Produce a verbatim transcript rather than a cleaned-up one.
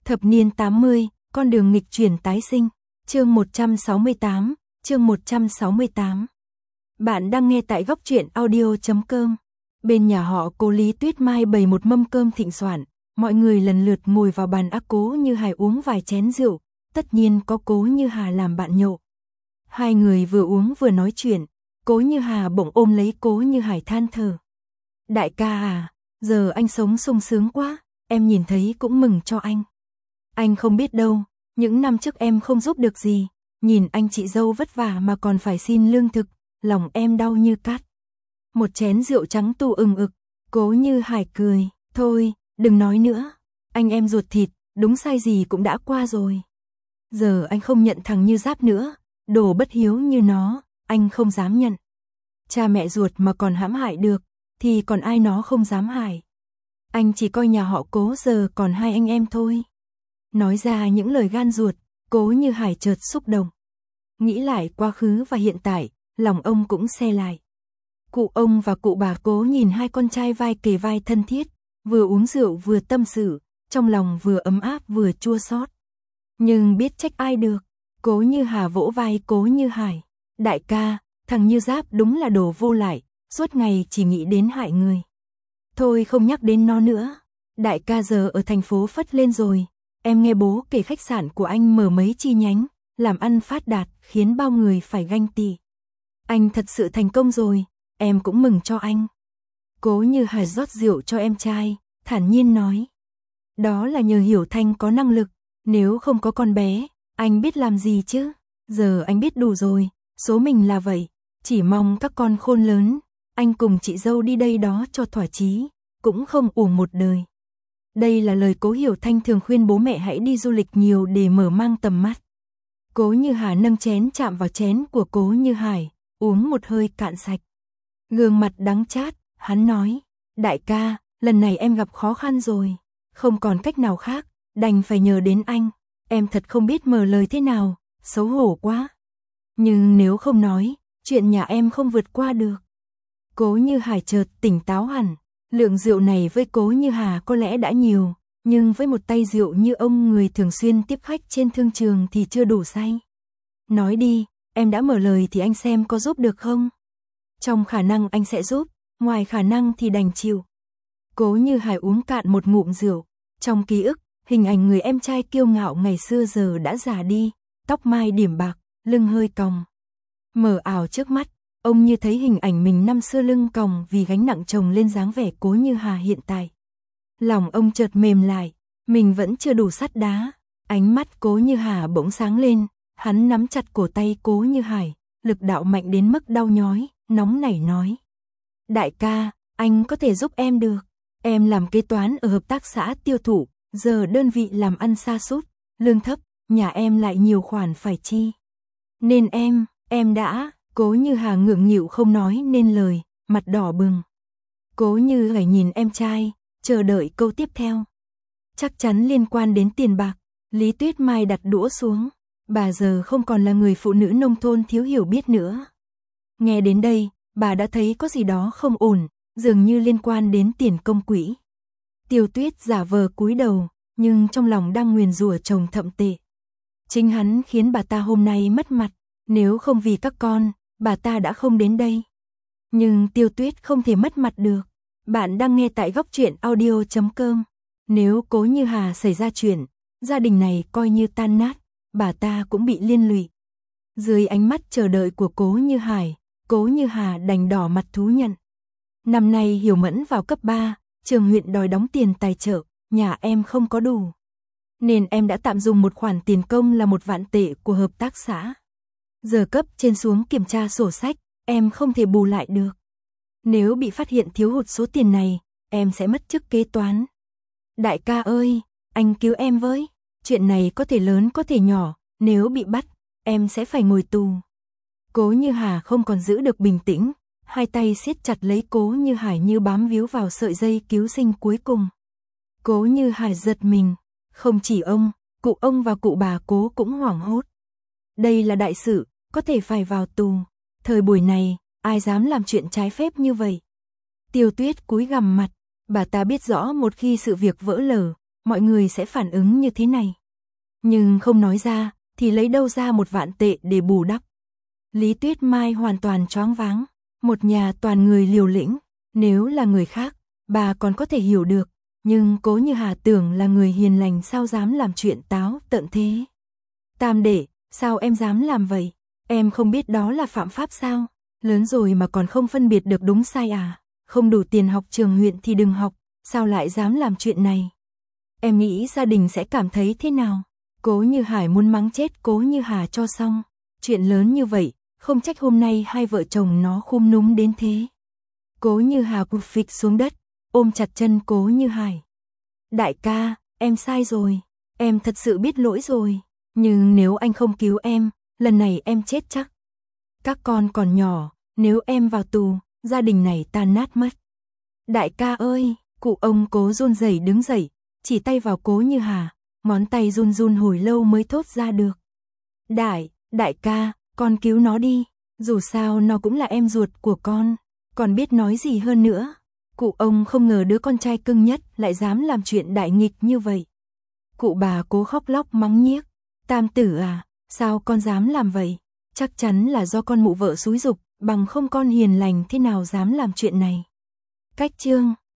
Thập niên tám mươi, con đường nghịch chuyển tái sinh, chương một trăm sáu mươi tám, chương một trăm sáu mươi tám. Bạn đang nghe tại góc truyện audio chấm com. Bên nhà họ Cố Lý Tuyết Mai bày một mâm cơm thịnh soạn, mọi người lần lượt ngồi vào bàn ác Cố Như Hải uống vài chén rượu, tất nhiên có Cố Như Hà làm bạn nhậu. Hai người vừa uống vừa nói chuyện, Cố Như Hà bỗng ôm lấy Cố Như Hải than thở. Đại ca à, giờ anh sống sung sướng quá, em nhìn thấy cũng mừng cho anh. Anh không biết đâu, những năm trước em không giúp được gì, nhìn anh chị dâu vất vả mà còn phải xin lương thực, lòng em đau như cát. Một chén rượu trắng tu ừng ực, Cố Như Hải cười, thôi, đừng nói nữa, anh em ruột thịt, đúng sai gì cũng đã qua rồi. Giờ anh không nhận thằng Như Giáp nữa, đồ bất hiếu như nó, anh không dám nhận. Cha mẹ ruột mà còn hãm hại được, thì còn ai nó không dám hại. Anh chỉ coi nhà họ Cố giờ còn hai anh em thôi. Nói ra những lời gan ruột, Cố Như Hải chợt xúc động. Nghĩ lại quá khứ và hiện tại, lòng ông cũng se lại. Cụ ông và cụ bà Cố nhìn hai con trai vai kề vai thân thiết, vừa uống rượu vừa tâm sự, trong lòng vừa ấm áp vừa chua xót. Nhưng biết trách ai được, Cố Như Hà vỗ vai Cố Như Hải. Đại ca, thằng Như Giáp đúng là đồ vô lại, suốt ngày chỉ nghĩ đến hại người. Thôi không nhắc đến nó nữa, đại ca giờ ở thành phố phất lên rồi, em nghe bố kể khách sạn của anh mở mấy chi nhánh, làm ăn phát đạt, khiến bao người phải ganh tị. Anh thật sự thành công rồi, em cũng mừng cho anh. Cố Như Hải rót rượu cho em trai, thản nhiên nói. Đó là nhờ Hiểu Thanh có năng lực, nếu không có con bé, anh biết làm gì chứ, giờ anh biết đủ rồi, số mình là vậy, chỉ mong các con khôn lớn, anh cùng chị dâu đi đây đó cho thỏa chí, cũng không uổng một đời. Đây là lời Cố Hiểu Thanh thường khuyên bố mẹ hãy đi du lịch nhiều để mở mang tầm mắt. Cố Như Hà nâng chén chạm vào chén của Cố Như Hải, uống một hơi cạn sạch. Gương mặt đắng chát, hắn nói, đại ca, lần này em gặp khó khăn rồi, không còn cách nào khác, đành phải nhờ đến anh, em thật không biết mở lời thế nào, xấu hổ quá. Nhưng nếu không nói, chuyện nhà em không vượt qua được. Cố Như Hải chợt tỉnh táo hẳn, lượng rượu này với Cố Như Hà có lẽ đã nhiều, nhưng với một tay rượu như ông người thường xuyên tiếp khách trên thương trường thì chưa đủ say. Nói đi, em đã mở lời thì anh xem có giúp được không? Trong khả năng anh sẽ giúp, ngoài khả năng thì đành chịu. Cố Như Hải uống cạn một ngụm rượu, trong ký ức, hình ảnh người em trai kiêu ngạo ngày xưa giờ đã già đi, tóc mai điểm bạc, lưng hơi còng. Mờ ảo trước mắt, ông như thấy hình ảnh mình năm xưa lưng còng vì gánh nặng chồng lên dáng vẻ Cố Như Hà hiện tại. Lòng ông chợt mềm lại, mình vẫn chưa đủ sắt đá. Ánh mắt Cố Như Hà bỗng sáng lên, hắn nắm chặt cổ tay Cố Như Hải, lực đạo mạnh đến mức đau nhói, nóng nảy nói. Đại ca, anh có thể giúp em được. Em làm kế toán ở hợp tác xã tiêu thụ, giờ đơn vị làm ăn sa sút, lương thấp, nhà em lại nhiều khoản phải chi. Nên em, em đã, Cố Như Hà ngượng nghịu không nói nên lời, mặt đỏ bừng. Cố Như Hải nhìn em trai, chờ đợi câu tiếp theo. Chắc chắn liên quan đến tiền bạc, Lý Tuyết Mai đặt đũa xuống, bà giờ không còn là người phụ nữ nông thôn thiếu hiểu biết nữa. Nghe đến đây, bà đã thấy có gì đó không ổn, dường như liên quan đến tiền công quỹ. Tiêu Tuyết giả vờ cúi đầu, nhưng trong lòng đang nguyền rủa chồng thậm tệ. Chính hắn khiến bà ta hôm nay mất mặt, nếu không vì các con, bà ta đã không đến đây. Nhưng Tiêu Tuyết không thể mất mặt được. Bạn đang nghe tại góc truyện audio chấm com. Nếu Cố Như Hà xảy ra chuyện, gia đình này coi như tan nát, bà ta cũng bị liên lụy. Dưới ánh mắt chờ đợi của Cố Như Hải, Cố Như Hà đành đỏ mặt thú nhận. Năm nay Hiểu Mẫn vào cấp ba, trường huyện đòi đóng tiền tài trợ, nhà em không có đủ. Nên em đã tạm dùng một khoản tiền công là một vạn tệ của hợp tác xã. Giờ cấp trên xuống kiểm tra sổ sách, em không thể bù lại được. Nếu bị phát hiện thiếu hụt số tiền này, em sẽ mất chức kế toán. Đại ca ơi, anh cứu em với, chuyện này có thể lớn có thể nhỏ, nếu bị bắt, em sẽ phải ngồi tù. Cố Như Hà không còn giữ được bình tĩnh, hai tay siết chặt lấy Cố Như Hải như bám víu vào sợi dây cứu sinh cuối cùng. Cố Như Hải giật mình, không chỉ ông, cụ ông và cụ bà Cố cũng hoảng hốt. Đây là đại sự, có thể phải vào tù. Thời buổi này, ai dám làm chuyện trái phép như vậy? Tiêu Tuyết cúi gằm mặt, bà ta biết rõ một khi sự việc vỡ lở, mọi người sẽ phản ứng như thế này. Nhưng không nói ra, thì lấy đâu ra một vạn tệ để bù đắp. Lý Tuyết Mai hoàn toàn choáng váng, một nhà toàn người liều lĩnh, nếu là người khác, bà còn có thể hiểu được, nhưng Cố Như Hà tưởng là người hiền lành sao dám làm chuyện táo tợn thế. Tam đệ, sao em dám làm vậy? Em không biết đó là phạm pháp sao? Lớn rồi mà còn không phân biệt được đúng sai à? Không đủ tiền học trường huyện thì đừng học, sao lại dám làm chuyện này? Em nghĩ gia đình sẽ cảm thấy thế nào? Cố Như Hải muốn mắng chết Cố Như Hà cho xong. Chuyện lớn như vậy, không trách hôm nay hai vợ chồng nó khum núm đến thế. Cố Như Hà cụp phịch xuống đất, ôm chặt chân Cố Như Hải. Đại ca, em sai rồi, em thật sự biết lỗi rồi, nhưng nếu anh không cứu em, lần này em chết chắc. Các con còn nhỏ, nếu em vào tù, gia đình này tan nát mất. Đại ca ơi, cụ ông Cố run rẩy đứng dậy, chỉ tay vào Cố Như Hà, ngón tay run run hồi lâu mới thốt ra được. Đại, đại ca, con cứu nó đi, dù sao nó cũng là em ruột của con, còn biết nói gì hơn nữa. Cụ ông không ngờ đứa con trai cưng nhất lại dám làm chuyện đại nghịch như vậy. Cụ bà Cố khóc lóc mắng nhiếc, Tam tử à, sao con dám làm vậy? Chắc chắn là do con mụ vợ xúi giục, bằng không con hiền lành thế nào dám làm chuyện này. Cách chương